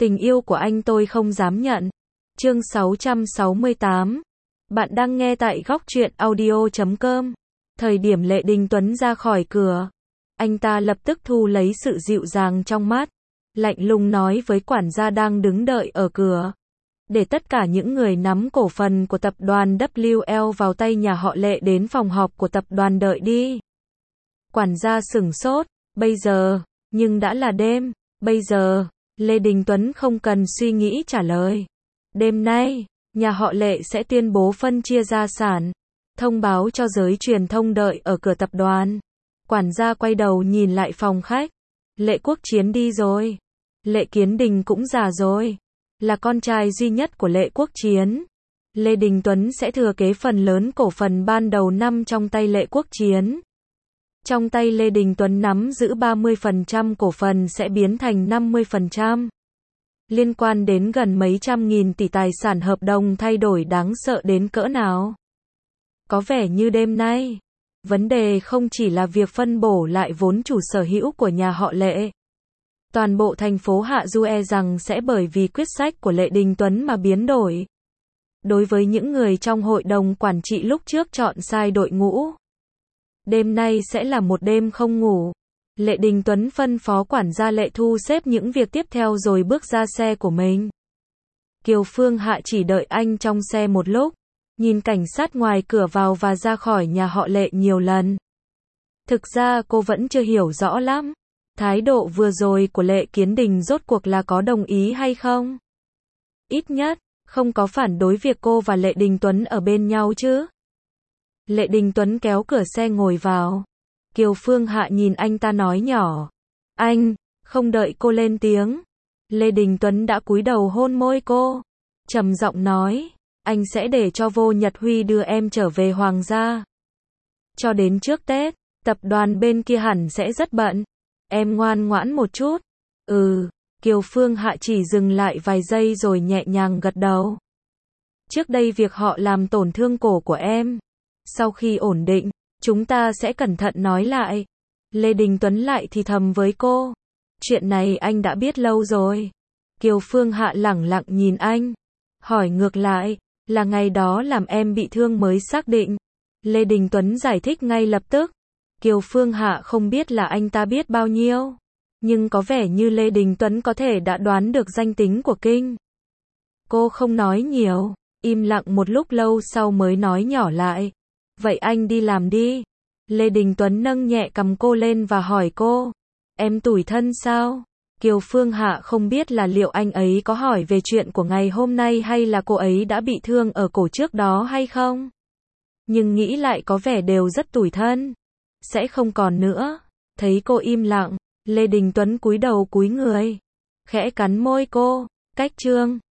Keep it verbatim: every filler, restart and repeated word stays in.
Tình yêu của anh tôi không dám nhận. Chương sáu trăm sáu mươi tám. Bạn đang nghe tại góc truyện audio chấm com. Thời điểm Lệ Đình Tuấn ra khỏi cửa, anh ta lập tức thu lấy sự dịu dàng trong mắt, lạnh lùng nói với quản gia đang đứng đợi ở cửa. Để tất cả những người nắm cổ phần của tập đoàn W L vào tay nhà họ Lệ đến phòng họp của tập đoàn đợi đi. Quản gia sửng sốt, bây giờ, nhưng đã là đêm, bây giờ, Lê Đình Tuấn không cần suy nghĩ trả lời. Đêm nay, nhà họ Lệ sẽ tuyên bố phân chia gia sản, thông báo cho giới truyền thông đợi ở cửa tập đoàn. Quản gia quay đầu nhìn lại phòng khách. Lệ Quốc Chiến đi rồi. Lệ Kiến Đình cũng già rồi. Là con trai duy nhất của Lệ Quốc Chiến. Lê Đình Tuấn sẽ thừa kế phần lớn cổ phần ban đầu năm trong tay Lệ Quốc Chiến. Trong tay Lê Đình Tuấn nắm giữ ba mươi phần trăm cổ phần sẽ biến thành năm mươi phần trăm. Liên quan đến gần mấy trăm nghìn tỷ tài sản, hợp đồng thay đổi đáng sợ đến cỡ nào. Có vẻ như đêm nay, vấn đề không chỉ là việc phân bổ lại vốn chủ sở hữu của nhà họ Lệ. Toàn bộ thành phố Hạ Du e rằng sẽ bởi vì quyết sách của Lệ Đình Tuấn mà biến đổi. Đối với những người trong hội đồng quản trị lúc trước chọn sai đội ngũ, đêm nay sẽ là một đêm không ngủ. Lệ Đình Tuấn phân phó quản gia Lệ thu xếp những việc tiếp theo rồi bước ra xe của mình. Kiều Phương Hạ chỉ đợi anh trong xe một lúc, nhìn cảnh sát ngoài cửa vào và ra khỏi nhà họ Lệ nhiều lần. Thực ra cô vẫn chưa hiểu rõ lắm, thái độ vừa rồi của Lệ Kiến Đình rốt cuộc là có đồng ý hay không. Ít nhất, không có phản đối việc cô và Lệ Đình Tuấn ở bên nhau chứ. Lệ Đình Tuấn kéo cửa xe ngồi vào. Kiều Phương Hạ nhìn anh ta nói nhỏ. Anh, không đợi cô lên tiếng. Lê Đình Tuấn đã cúi đầu hôn môi cô. Trầm giọng nói, anh sẽ để cho Vô Nhật Huy đưa em trở về Hoàng gia. Cho đến trước Tết, tập đoàn bên kia hẳn sẽ rất bận. Em ngoan ngoãn một chút. Ừ, Kiều Phương Hạ chỉ dừng lại vài giây rồi nhẹ nhàng gật đầu. Trước đây việc họ làm tổn thương cổ của em. Sau khi ổn định, chúng ta sẽ cẩn thận nói lại. Lê Đình Tuấn lại thì thầm với cô. Chuyện này anh đã biết lâu rồi. Kiều Phương Hạ lẳng lặng nhìn anh. Hỏi ngược lại, là ngày đó làm em bị thương mới xác định. Lê Đình Tuấn giải thích ngay lập tức. Kiều Phương Hạ không biết là anh ta biết bao nhiêu. Nhưng có vẻ như Lê Đình Tuấn có thể đã đoán được danh tính của Kinh. Cô không nói nhiều, im lặng một lúc lâu sau mới nói nhỏ lại. Vậy anh đi làm đi. Lê Đình Tuấn nâng nhẹ cầm cô lên và hỏi cô. Em tủi thân sao? Kiều Phương Hạ không biết là liệu anh ấy có hỏi về chuyện của ngày hôm nay hay là cô ấy đã bị thương ở cổ trước đó hay không. Nhưng nghĩ lại có vẻ đều rất tủi thân. Sẽ không còn nữa. Thấy cô im lặng, Lê Đình Tuấn cúi đầu cúi người. Khẽ cắn môi cô. Cách chương